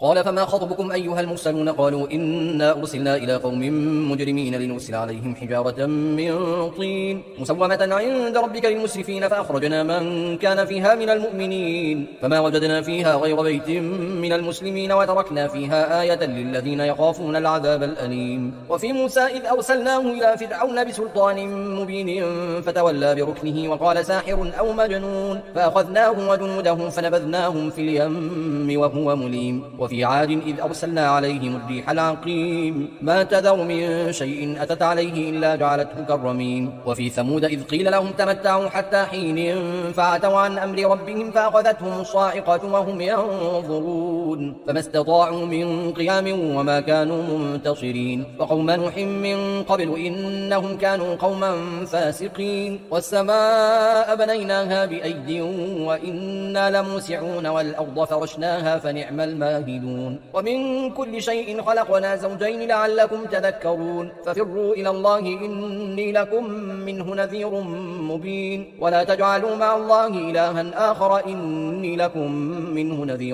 قال فما خطبكم أيها المرسلون قالوا إنا أرسلنا إلى قوم مجرمين لنرسل عليهم حجارة من طين مسومة عند ربك للمسرفين فأخرجنا من كان فيها من المؤمنين فما وجدنا فيها غير بيت من المسلمين وتركنا فيها آية للذين يخافون العذاب الأليم. وفي موسى إذ أرسلناه إلى فرعون بسلطان مبين فتولى بركنه وقال ساحر أو مجنون فأخذناه وجنوده فنبذناهم في اليم وهو مليم. وفي عاد إذ أرسلنا عليهم الريح العقيم ما تذر من شيء أتت عليه إلا جعلته كالرميم. وفي ثمود إذ قيل لهم تمتعوا حتى حين فعتوا عن أمر ربهم فأخذتهم الصاعقة وهم ينظرون فما استطاعوا من قيام وما كانوا منتصرين. وقوم نوح من قبل إنهم كانوا قوما فاسقين. والسماء بنيناها بأيد وإنا لموسعون والأرض فرشناها فنعم الماهدون. ومن كل شيء خلقنا زوجين لعلكم تذكرون ففروا إلى الله إني لكم منه نذير مبين. ولا تجعلوا مع الله إلها آخر إني لكم منه نذير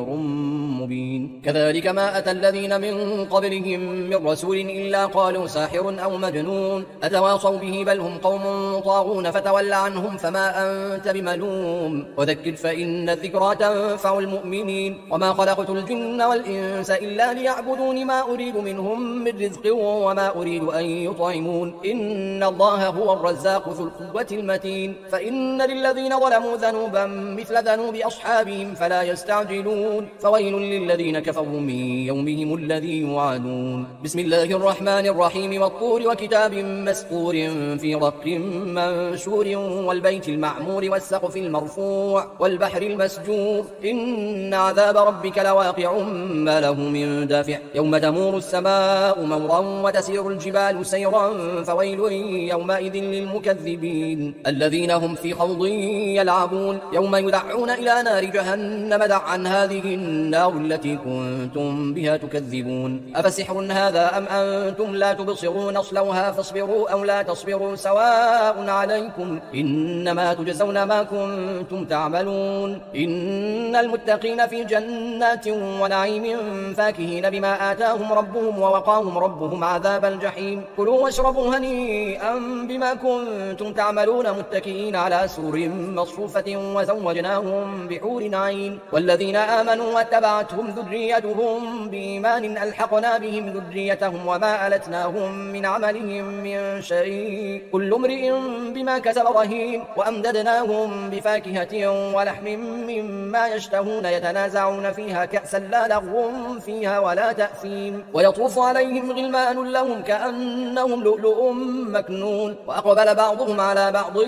مبين. كذلك ما أتى الذين من قبلهم من رسول إلا قالوا ساحر أو مجنون أتواصوا به بل هم قوم طاغون فتول عنهم فما أنت بملوم وذكر فإن الذكرى تنفع المؤمنين. وما خلقت الجن والإنس إلا ليعبدون ما أريد منهم من رزق وما أريد أن يطعمون إن الله هو الرزاق ذو القوة المتين. فإن للذين ظلموا ذنوبا مثل ذنوب أصحابهم فلا يستعجلون فويل للذين كفروا من يومهم الذي يوعدون. بسم الله الرحمن الرحيم والطور وكتاب مسطور في رق منشور والبيت المعمور والسقف المرفوع والبحر المسجور إن عذاب ربك لواقع ما له من دافع يوم تمور السماء مورا وتسير الجبال سيرا فويل يومئذ للمكذبين الذين هم في خوض يلعبون يوم يدعون إلى نار جهنم دعا هذه النار التي كنتم بها تكذبون أفسحر هذا أم أنتم لا تبصرون اصلوها فاصبروا أو لا تصبروا سواء عليكم إنما تجزون ما كنتم تعملون إن المتقين في جنات ونعيم فاكهين بما آتاهم ربهم ووقاهم ربهم عذاب الجحيم كلوا واشربوا هنيئا بما كنتم تعملون متكئين على سرر مصفوفة وزوجناهم بحور عين والذين آمنوا واتبعتهم ذريتهم بإيمان ألحقنا بهم ذريتهم وما ألتناهم من عملهم من شيء كل امرئ بما كسب رهين وأمددناهم بفاكهة ولحم مما يشتهون يتنازعون فيها كأسا لا لغو فيها ولا تأثيم ويطوف عليهم غلمان لهم كأنهم لؤلؤ مكنون وأقبل بعضهم على بعض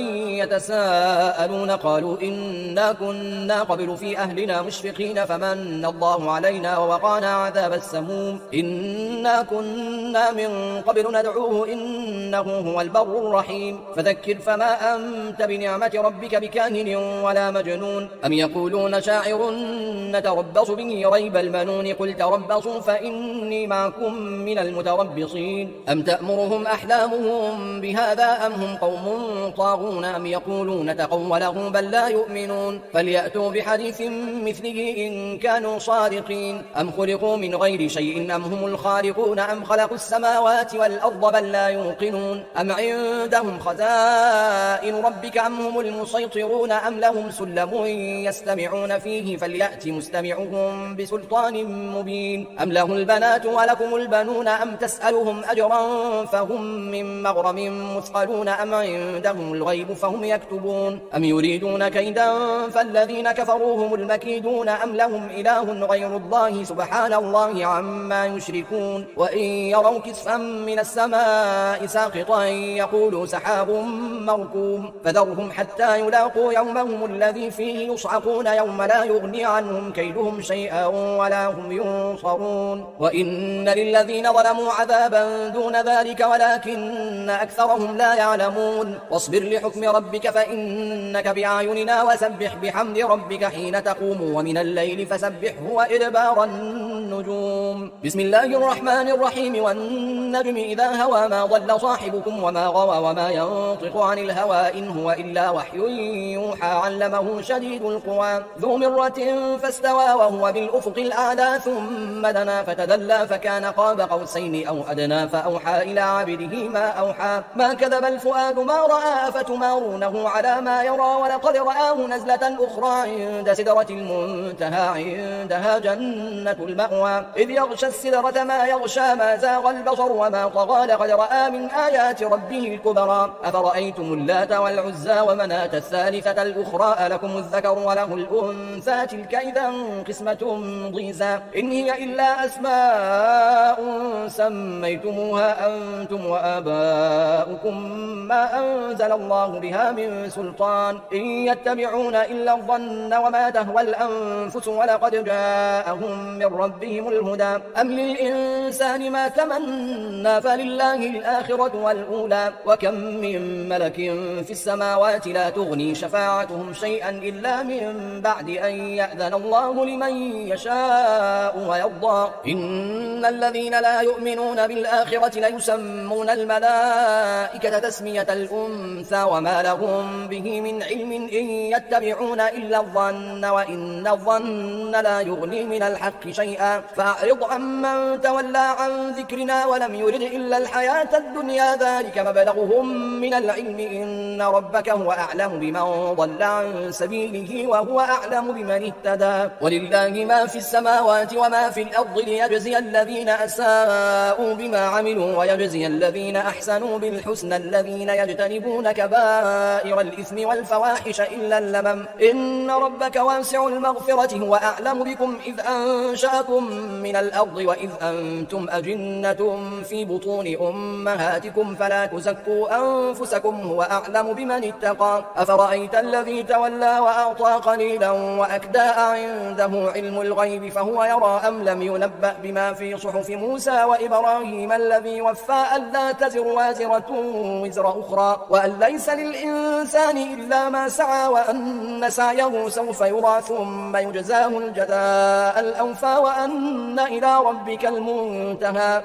يتساءلون قالوا إنا كنا قبل في أهلنا مشفقين فمن الله علينا ووقانا عذاب السموم إنا كنا من قبل ندعوه إنه هو البر الرحيم فذكر فما أنت بنعمة ربك بكاهن ولا مجنون أم يقولون شاعر نتربص به ريب المنون قل تربصوا فإني معكم من المتربصين أم تأمرهم أحلامهم بهذا أم هم قوم طاغون أم يقولون تقوله بل لا يؤمنون فليأتوا بحديث مثله إن كانوا صادقين أم خلقوا من غير شيء أم هم الخالقون أم خلقوا السماوات والأرض بل لا يوقنون أم عندهم خزائن ربك أم هم المسيطرون أم لهم سلم يستمعون فيه فليأت مستمعهم بسلطان مبين أم له البنات ولكم البنون أم تسألهم أجرا فهم من مغرم مثقلون أم عندهم الغيب فهم يكتبون أم يريدون كيدا فالذين كفروا هم المكيدون أم لهم إله غير الله سبحان الله عما يشركون وإن يروا كسفا من السماء ساقطا يقولوا سحاب مركوم فذرهم حتى يلاقوا يومهم الذي فيه يصعقون يوم لا يغني عنهم كيدهم شيئا ولا هم ينصرون وإن للذين ظلموا عذابا دون ذلك ولكن أكثرهم لا يعلمون واصبر لحكم ربك فإنك بأعيننا وسبح بحمد ربك حين تقوم ومن الليل فسبحه وإدبار النجوم بسم الله الرحمن الرحيم والنجم إذا هوى ما ضل صاحبكم وما غوى وما ينطق عن الهوى إن هو إلا وحي يوحى علمه شديد القوى ذو مرة فاستوى وهو بالأفق الأعلى فهدى ثم دنا فتدلى فكان قاب قوسين أو أدنى فأوحى إلى عبده ما أوحى ما كذب الفؤاد ما رأى فتمارونه على ما يرى ولقد رآه نزلة أخرى عند سدرة المنتهى عندها جنة المأوى إذ يغشى السدرة ما يغشى ما زاغ البصر وما طغى لقد رأى من آيات ربه الكبرى أفرأيتم اللات والعزى ومناة الثالثة الأخرى ألكم الذكر وله الأنثى تلك إذا قسمة ضيزى إن هي إلا أسماء سميتموها أنتم وآباؤكم ما أنزل الله بها من سلطان إن يتبعون إلا الظن وما تهوى الأنفس ولقد جاءهم من ربهم الهدى أم للإنسان ما تمنى فلله الآخرة والأولى وكم من ملك في السماوات لا تغني شفاعتهم شيئا إلا من بعد أن يأذن الله لمن يشاء ويرضى إن الذين لا يؤمنون بالآخرة ليسمون الملائكة تسمية الأنثى وما لهم به من علم إن يتبعون إلا الظن وإن الظن لا يغني من الحق شيئا فأعرض عمن تولى عن ذكرنا ولم يرد إلا الحياة الدنيا ذلك مبلغهم من العلم إن ربك هو أعلم بمن ضل عن سبيله وهو أعلم بمن اهتدى ولله ما في السماوات وما في الأرض ليجزي الذين أساءوا بما عملوا ويجزي الذين أحسنوا بالحسنى الذين يجتنبون كبائر الإثم والفواحش إلا اللمم إن ربك واسع المغفرة هو أعلم بكم إذ أنشأكم من الأرض وإذ أنتم أجنة في بطون أمهاتكم فلا تزكوا أنفسكم هو أعلم بمن اتقى أفرأيت الذي تولى وأعطى قليلا وأكدى عنده علم الغيب فهو يرى أم لم ينبأ بما في صحف موسى وإبراهيم الذي وفى ألا تزر وازرة وزر أخرى وأن ليس للإنسان إلا ما سعى وأن سعيه سوف يرى ثم يجزاه الجزاء الأوفى وأن إلى ربك المنتهى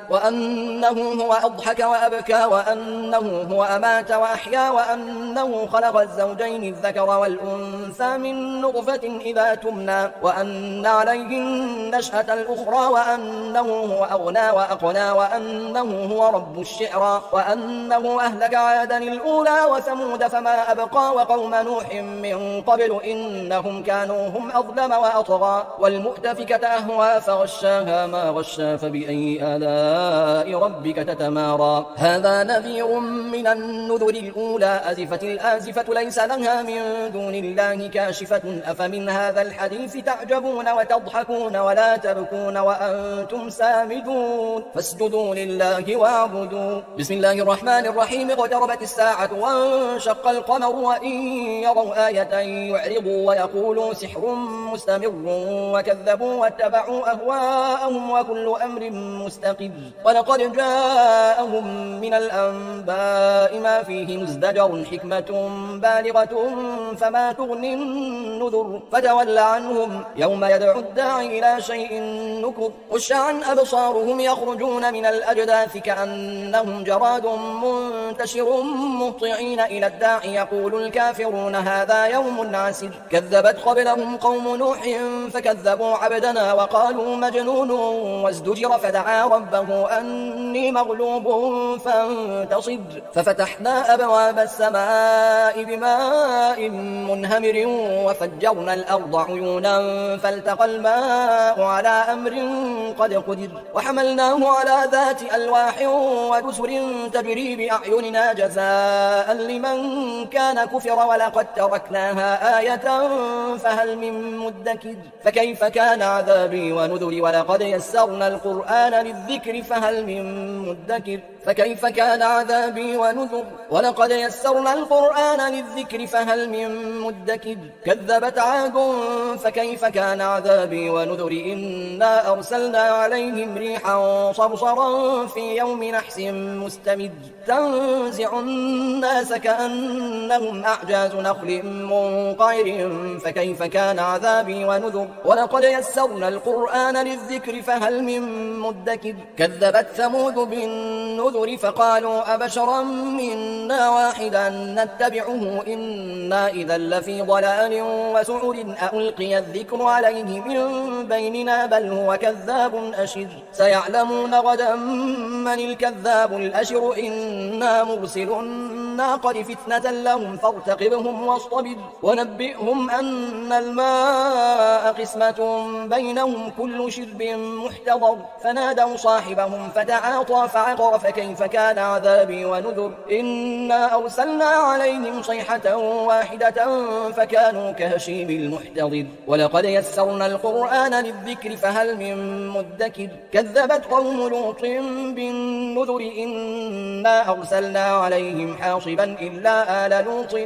وأنه هو أضحك وأبكى وأنه هو أمات وأحيا وأنه خلق الزوجين الذكر والأنثى من نطفة إذا تمنى وأن عليه النشأة الأخرى وأنه هو أغنى وأقنى وأنه هو رب الشعرى وأنه أهلك عادا الأولى وثمود فما أبقى وقوم نوح من قبل إنهم كانوا هم أظلم وأطغى والمؤتفكة أهوى فغشاها ما غشا فبأي آلاء ربك تتمارى هذا نذير من النذر الأولى أزفت الآزفة ليس لها من دون الله كاشفة أفمن هذا الحديث تعجبون وتضحكون ولا تبكون وأنتم سامدون فاسجدوا لله واعبدوا بسم الله الرحمن الرحيم اقتربت الساعة وانشق القمر وإن يروا آية يعرضوا ويقولوا سحر مستمر وكذبوا واتبعوا أهواءهم وكل أمر مستقر ولقد جاءهم من الأنباء ما فيه مزدجر حكمة بالغة فما تغني النذر فتول عنهم يوم يدعو الداعي إلى شيء نكر خش عن أبصارهم يخرجون من الأجداث كأنهم جراد منتشر مهطعين إلى الداعي يقول الكافرون هذا يوم عسر كذبت قبلهم قوم نوح فكذبوا عبدنا وقالوا مجنون وازدجر فدعا ربه أني مغلوب فانتصر ففتحنا أبواب السماء بماء منهمر وفجرنا الأرض عيونا فالتقى الماء على أمر قد قدر وحملناه على ذات ألواح ودسر تجري بأعيننا جزاء لمن كان كفر ولقد تركناها آية فهل من مدكر فكيف كان عذابي ونذر ولقد يسرنا القرآن للذكر فهل من مدكر فكيف كان عذابي ونذر ولقد يسرنا القرآن للذكر فهل من مدكر كذبت عاد فكيف كان عذابي ونذر إنا أرسلنا عليهم ريحا صرصرا في يوم نحس مستمر تنزع الناس كأنهم أعجاز نخل منقعر فكيف كان عذابي ونذر ولقد يسرنا القرآن للذكر فهل من مدكر كذبت ثمود بالنذر النذر فقالوا أبشرا منا واحدا نتبعه إنا إذا لفي ضلال وسعر ألقي الذكر عليه من بيننا بل هو كذاب أشر سيعلمون غدا من الكذاب الأشر إنا مرسل الناقة فتنة لهم فارتقبهم واصطبر ونبئهم أن الماء قسمة بينهم كل شرب محتضر فنادوا صاحبهم فتعاطى فعقر فكيف كان عذابي ونذر إنا أرسلنا عليهم صيحة واحدة فكانوا كهشيم المحتضر ولقد يسرنا القرآن للذكر فهل من مدكر كذبت قوم لوط بالنذر إنا أرسلنا عليهم حاصبا إلا آل لوط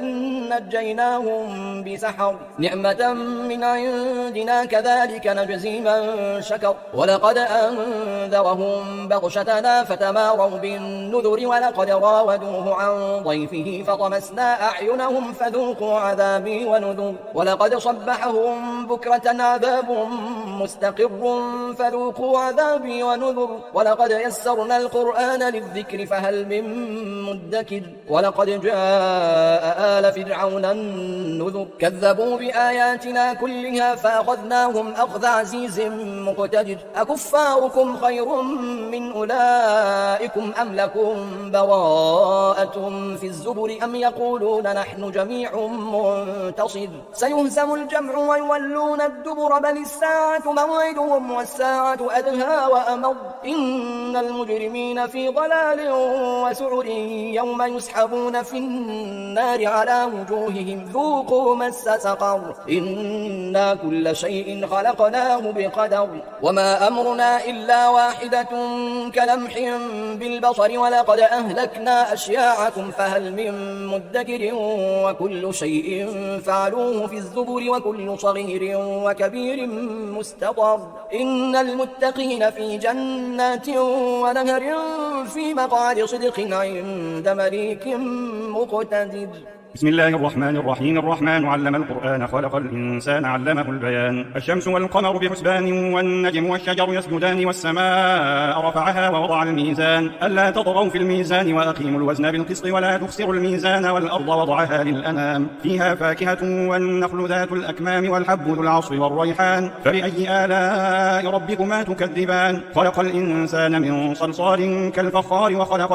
نجيناهم بسحر نعمة من عندنا كذلك نجزي من شكر ولقد أنذرهم بطشتنا فتماروا بالنذر ولقد راودوه عن ضيفه فطمسنا أعينهم فذوقوا عذابي ونذر ولقد صبحهم بكرة عذاب مستقر فذوقوا عذابي ونذر ولقد يسرنا القرآن للذكر فهل من مدكر ولقد جاء آل فرعون النذر كذبوا بآياتنا كلها فأخذناهم أخذ عزيز مقتدر أكفاركم خير من أولئكم أم لكم براءة في الزبر أم يقولون نحن جميع منتصر سيهزم الجمع ويولون الدبر بل الساعة موعدهم والساعة أدهى وأمر إن المجرمين في ضلال وسعر يوم يسحبون في النار على وجوههم ذوقوا مس سقر إنا كل شيء خلقناه بقدر وما أمرنا إلا واحدة كلمح بالبصر ولقد أهلكنا أشياعكم فهل من مدكر وكل شيء فعلوه في الزبر وكل صغير وكبير مستطر إن المتقين في جنات ونهر في مقعد صدق عند مليك مقتدر بسم الله الرحمن الرحيم الرحمن علم القرآن خلق الإنسان علمه البيان الشمس والقمر بحسبان والنجم والشجر يسجدان والسماء رفعها ووضع الميزان ألا تطغوا في الميزان وأقيموا الوزن بالقسط ولا تخسروا الميزان والأرض وضعها للأنام فيها فاكهة والنخل ذات الأكمام والحب ذو العصف والريحان فبأي آلاء ربكما تكذبان خلق الإنسان من صلصال كالفخار وخلق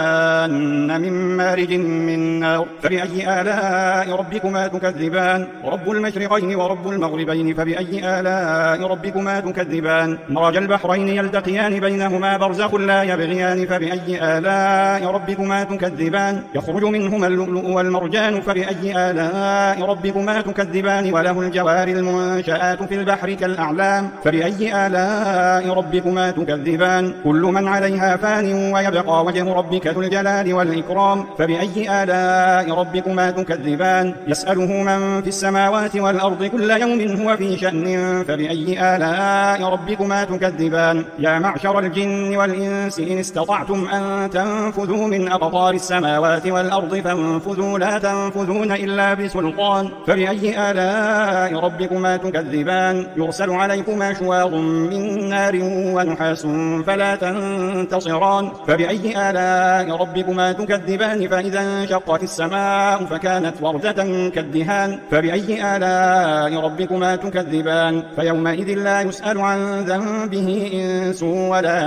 الجان من مارج من نار فبأي آلاء ربكما تكذبان رب المشرقين ورب المغربين فبأي آلاء ربكما تكذبان مرج البحرين يلتقيان بينهما برزخ لا يبغيان فبأي آلاء ربكما تكذبان يخرج منهما اللؤلؤ والمرجان فبأي آلاء ربكما تكذبان وله الجوار المنشآت في البحر كالأعلام فبأي آلاء ربكما تكذبان كل من عليها فان ويبقى وجه ربك ذو الجلال والإكرام فبأي آلاء ربكما تكذبان يسأله من في السماوات والأرض كل يوم هو في شأن فبأي آلاء ربكما تكذبان يا معشر الجن والإنس إن استطعتم أن تنفذوا من أقطار السماوات والأرض فانفذوا لا تنفذون إلا بسلطان فبأي آلاء ربكما تكذبان يرسل عليكما شواظ من نار ونحاس فلا تنتصران فبأي آلاء ربكما تكذبان فإذا انشقت السماء فكانت وردة كالدهان فبأي آلاء ربكما تكذبان فيومئذ لا يسأل عن ذنبه إنس ولا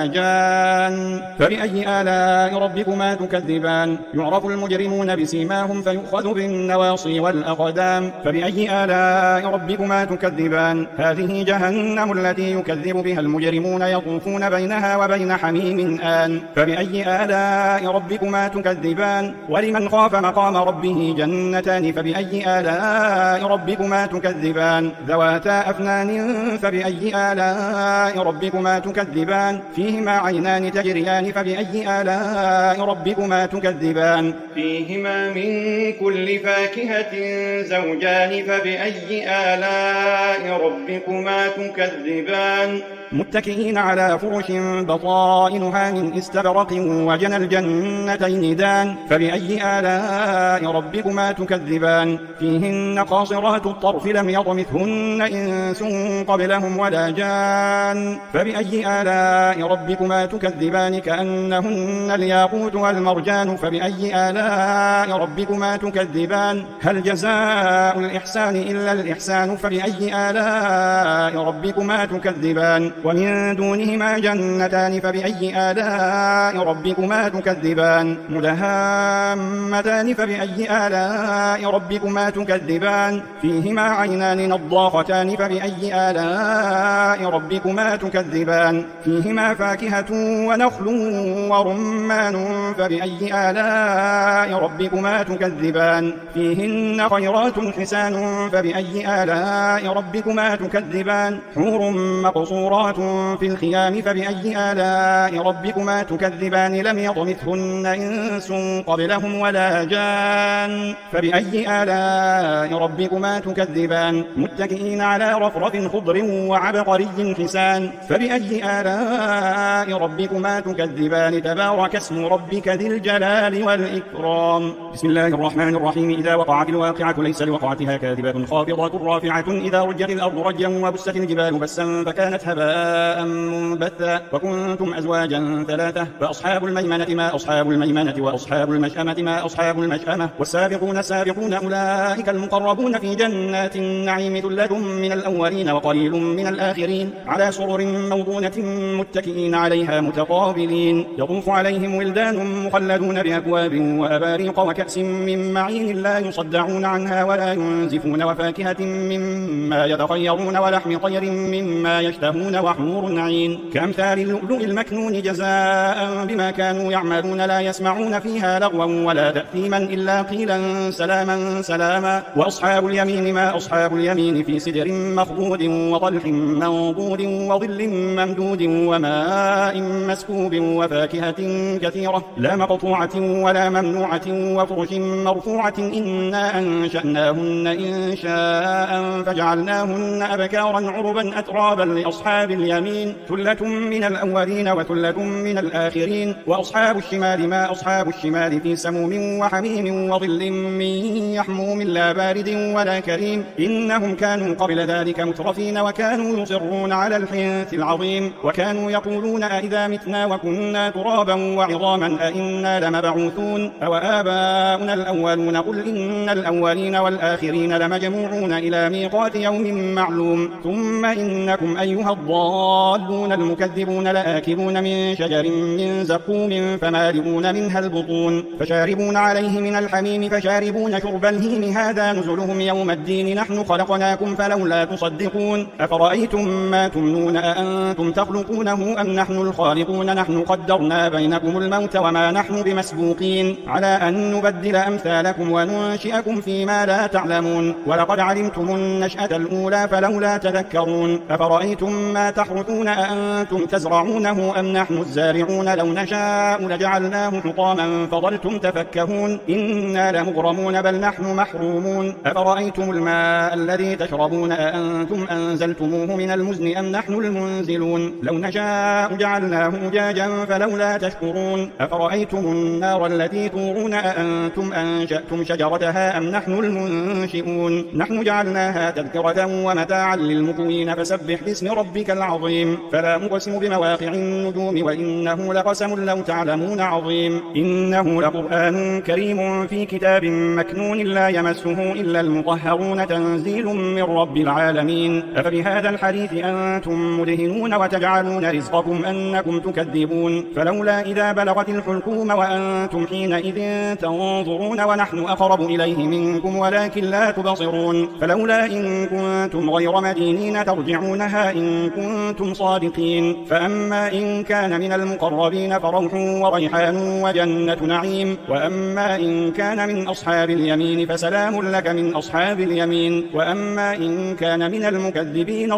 جان فبأي آلاء ربكما تكذبان يعرف المجرمون بسيماهم فيؤخذ بالنواصي والأقدام فبأي آلاء ربكما تكذبان هذه جهنم التي يكذب بها المجرمون يطوفون بينها وبين حميم آن فبأي آلاء ربكما تكذبان ولمن خاف مقام ربه جنتان فبأي آلاء ربكما تكذبان ذواتا أفنان فبأي آلاء ربكما تكذبان فيهما عينان تجريان فبأي آلاء ربكما تكذبان فيهما من كل فاكهة زوجان فبأي آلاء ربكما تكذبان متكئين على فرش بطائنها من استبرق وجنى الجنتين دان فبأي آلاء ربكما تكذبان فيهن قاصرات الطرف لم يطمثهن إنس قبلهم ولا جان فبأي آلاء ربكما تكذبان كأنهن الياقوت والمرجان فبأي آلاء ربكما تكذبان هل جزاء الإحسان إلا الإحسان فبأي آلاء ربكما تكذبان ومن دونهما جنتان فبأي آلاء ربكما تكذبان مدهامتان فبأي آلاء ربكما تكذبان فيهما عينان نضاختان فبأي آلاء ربكما تكذبان فيهما فاكهة ونخل ورمان فبأي آلاء ربكما تكذبان فيهن خيرات حسان فبأي آلاء ربكما تكذبان حور مقصورات في الخيام فبأي آلاء ربكما تكذبان لم يطمثهن إنس قبلهم ولا جان فبأي آلاء ربكما تكذبان متكئين على رفرف خضر وعبقري حسان فبأي آلاء ربكما تكذبان تبارك اسم ربك ذي الجلال والإكرام بسم الله الرحمن الرحيم إذا وقعت الواقعة ليس لوقعتها كاذبة خافضة رافعة إذا رجت الأرض رجا وبست الجبال بسا فكانت هباء منبثا وكنتم أزواجا ثلاثة فأصحاب الميمنة ما أصحاب الميمنة وأصحاب المشأمة ما أصحاب المشأمة والسابقون السابقون أولئك المقربون في جنات النعيم ثلة من الأولين وقليل من الآخرين على سرر موضونة متكئين عليها متقابلين يطوف عليهم ولدان مخلدون بأكواب وأباريق وكأس من معين لا يصدعون عنها ولا ينزفون وفاكهة مما يتخيرون ولحم طير مما يشتهون وحور عين كأمثال اللؤلؤ المكنون جزاء بما كانوا يعملون لا يسمعون فيها لغوا ولا تأثيما إلا قيلا سلاما سلاما وأصحاب اليمين ما أصحاب اليمين في سدر مخضود وطلح منضود وظل ممدود وماء مسكوب وفاكهة كثيرة لا مقطوعة ولا ممنوعة وفرش مرفوعة إنا أنشأناهن إنشاء فجعلناهن أبكارا عربا أترابا لأصحاب اليمين ثلة من الأولين وثلة من الآخرين وأصحاب الشمال ما أصحاب الشمال في سموم وحميم وظل من يحموم لا بارد ولا كريم إنهم كانوا قبل ذلك مترفين وكانوا يصرون على الحنث العظيم وكانوا يقولون أئذا متنا وكنا ترابا وعظاما أئنا لمبعوثون أو آباؤنا الأولون قل إن الأولين والآخرين لمجموعون إلى ميقات يوم معلوم ثم إنكم أيها الضالون المكذبون لآكلون من شجر من زقوم فمالئون منها البطون فشاربون عليه من الحميم فشاربون شرب الهيم هذا نزلهم يوم الدين نحن خلقناكم فلولا تصدقون أفرأيتم ما تمنون أأنتم تخلقونه أم نحن الخالقون نحن قدرنا بينكم الموت وما نحن بمسبوقين على أن نبدل أمثالكم وننشئكم فيما لا تعلمون ولقد علمتم النشأة الأولى فلولا تذكرون أفرأيتم ما تحرثون أأنتم تزرعونه أم نحن الزارعون لو نشاء لجعلناه حطاما فظلتم تفكهون إنا لمغرمون بل نحن محرومون أفرأيتم الماء الذي تشربون أأنتم أنزلتموه من المزن أم نحن المنزلون لو نشاء جعلناه أجاجا فلولا تشكرون أفرأيتم النار التي تورون أأنتم أنشأتم شجرتها أم نحن المنشئون نحن جعلناها تذكرة ومتاعا للمقوين فسبح باسم ربك العظيم فلا أقسم بمواقع النجوم وإنه لقسم لو تعلمون عظيم إنه لقرآن كريم في كتاب مكنون لا يمسه إلا المطهرون تنزيل من رب العالمين أفبهذا الحديث أنتم مدهنون وتجعلون رزقكم أنكم تكذبون فلولا إذا بلغت الحلقوم وأنتم حينئذ تنظرون ونحن أقرب إليه منكم ولكن لا تبصرون فلولا إن كنتم غير مدينين ترجعونها إن كنتم صادقين فأما إن كان من المقربين فروح وريحان وجنة نعيم وأما إن كان من أصحاب اليمين فسلام لك من أصحاب اليمين وأما إن كان من المكذبين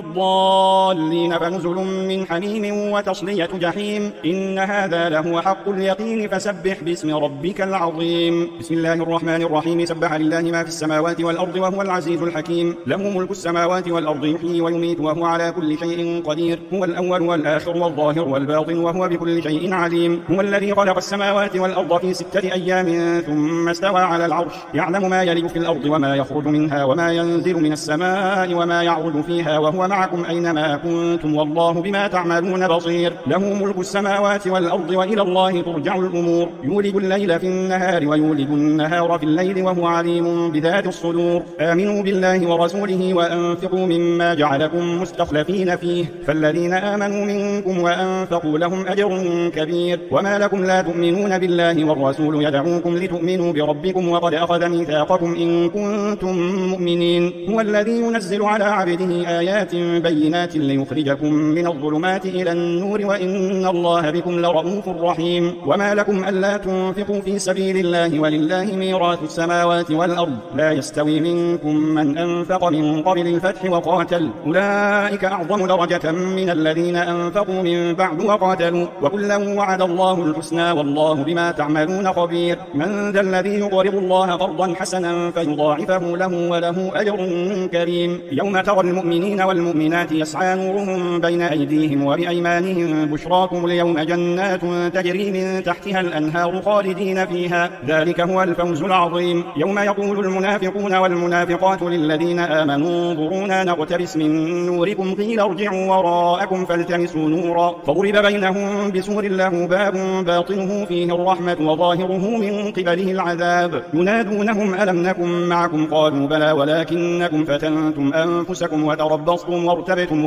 الضالين فنزل من حميم وتصلية جحيم إن هذا لهو حق اليقين فسبح باسم ربك العظيم بسم الله الرحمن الرحيم سبح لله ما في السماوات والأرض وهو العزيز الحكيم له ملك السماوات والأرض يحيي ويميت وهو على كل شيء قدير. هو الأول والآخر والظاهر والباطن وهو بكل شيء عليم. هو الذي خلق السماوات والأرض في 6 أيام ثم استوى على العرش، يعلم ما يلج في الأرض وما يخرج منها وما ينزل من السماء وما يعرج فيها وهو معكم أينما كنتم والله بما تعملون بصير. له ملك السماوات والأرض وإلى الله ترجع الأمور. يولج الليل في النهار ويولج النهار في الليل وهو عليم بذات الصدور. آمنوا بالله ورسوله وأنفقوا مما جعلكم مستخلفين فيه، فالذين آمنوا منكم وأنفقوا لهم أجر كبير. وما لكم لا تؤمنون بالله والرسول يدعوكم لتؤمنوا بربكم وقد أخذ ميثاقكم إن كنتم مؤمنين. هو الذي ينزل على عبده آيات بينات ليخرجكم من الظلمات إلى النور وإن الله بكم لرؤوف رحيم. وما لكم ألا تنفقوا في سبيل الله ولله ميراث السماوات والأرض، لا يستوي منكم من أنفق من قبل الفتح وقاتل، أولئك أعظم درجة من الذين أنفقوا من بعد وقاتلوا، وكلا وعد الله الحسنى والله بما تعملون خبير. من ذا الذي يقرض الله قرضا حسنا فيضاعفه له وله أجر كريم. يوم ترى المؤمنين والمؤمنات يسعى نورهم بين أيديهم وبأيمانهم بشراكم اليوم جنات تجري من تحتها الأنهار خالدين فيها، ذلك هو الفوز العظيم. يوم يقول المنافقون والمنافقات للذين آمنوا انظرونا نقتبس من نوركم قيل ارجعوا وراءكم فالتمسوا نورا فضرب بينهم بسور له باب باطنه فيه الرحمة وظاهره من قبله العذاب. ينادونهم ألم نكن معكم قالوا بلى ولكنكم فتنتم أنفسكم وتربصتم وارتبتم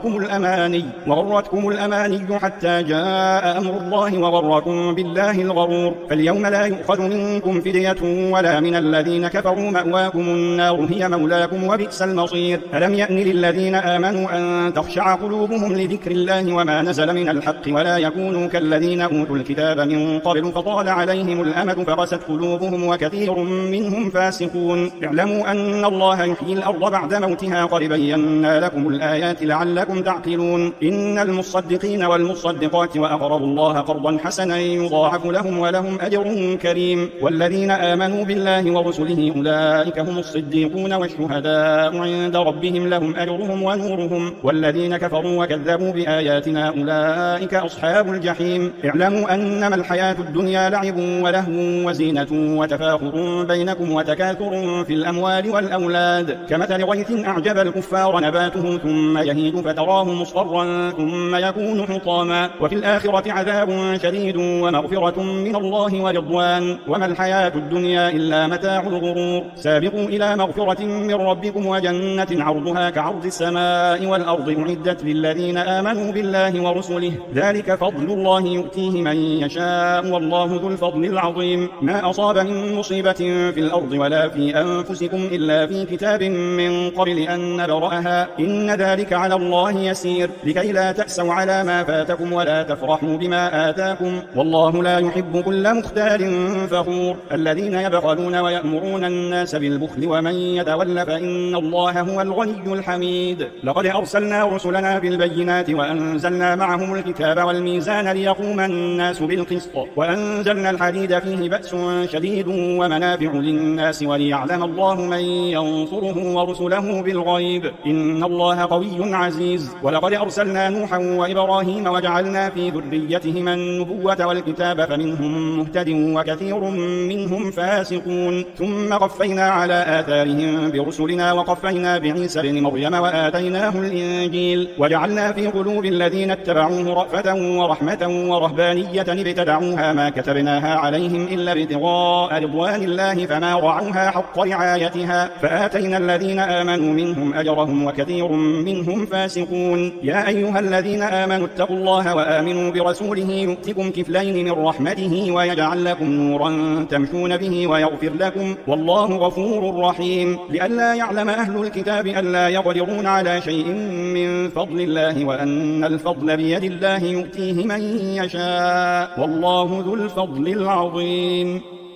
وغرتكم الأماني حتى جاء أمر الله وغركم بالله الغرور. فاليوم لا يؤخذ منكم فدية ولا من الذين كفروا، مأواكم النار هي مولاكم وبئس المصير. ألم يأن للذين آمنوا أن تخشع قلوبهم لذكر الله وما نزل من الحق ولا يكونوا كالذين أوتوا الكتاب من قبل فطال عليهم الأمد فقست قلوبهم وكثير منهم فاسقون. اعلموا أن الله يحيي الأرض بعد موتها قد بينا لكم الآيات لعلكم تعقلون. إن المصدقين والمصدقات وأقرضوا الله قرضا حسنا يضاعف لهم ولهم أجر كريم. والذين آمنوا بالله ورسله أولئك هم الصديقون والشهداء عند ربهم لهم أجرهم ونورهم. والذين كفروا وكذبوا بآياتنا أولئك أصحاب الجحيم. اعلموا أنما الحياة الدنيا لعب ولهو وزينة وتفاخر بينكم وتكاثر في الأموال والأولاد كمثل غيث أعجب الكفار نباته ثم يهيج فتراه مصفرا ثم يكون حطاما وفي الآخرة عذاب شديد ومغفرة من الله ورضوان وما الحياة الدنيا إلا متاع الغرور. سابقوا إلى مغفرة من ربكم وجنة عرضها كعرض السماء والأرض أعدت للذين آمنوا بالله ورسله ذلك فضل الله يؤتيه من يشاء والله ذو الفضل العظيم. ما أصاب من مصيبة في الأرض ولا في أنفسكم إلا في كتاب من قبل أن نبرأها إن ذلك على الله يسير لكي لا تأسوا على ما فاتكم ولا تفرحوا بما آتاكم والله لا يحب كل مختال فخور. الذين يبخلون ويأمرون الناس بالبخل ومن يتول فإن الله هو الغني الحميد. لقد أرسلنا رسلنا بالبينات وأنزلنا معهم الكتاب والميزان ليقوم الناس بالقسط وأنزلنا الحديد فيه بأس شديد ومنافع للناس وليعلم الله من ينصره ورسله بالغيب إن الله قوي عزيز. ولقد أرسلنا نوحا وإبراهيم وجعلنا في ذريتهما النبوة والكتاب فمنهم مهتد وكثير منهم فاسقون ثم قفينا على آثارهم برسلنا وقفينا بعيسى بن مريم وآتيناه الإنجيل وجعلنا في قلوب الذين اتبعوه رأفة ورحمة ورهبانية ابتدعوها ما كتبناها عليهم إلا ابتغاء رضوان الله فما رعوها حق رعايتها فآتينا الذين آمنوا منهم أجرهم وكثير منهم فاسقون. يا أيها الذين آمنوا اتقوا الله وآمنوا برسوله يؤتكم كفلين من رحمته ويجعل لكم نورا تمشون به ويغفر لكم والله غفور رحيم. لئلا يعلم أهل الكتاب ألا يقدرون على شيء من فضل الله وأن الفضل بيد الله يؤتيه من يشاء والله ذو الفضل العظيم.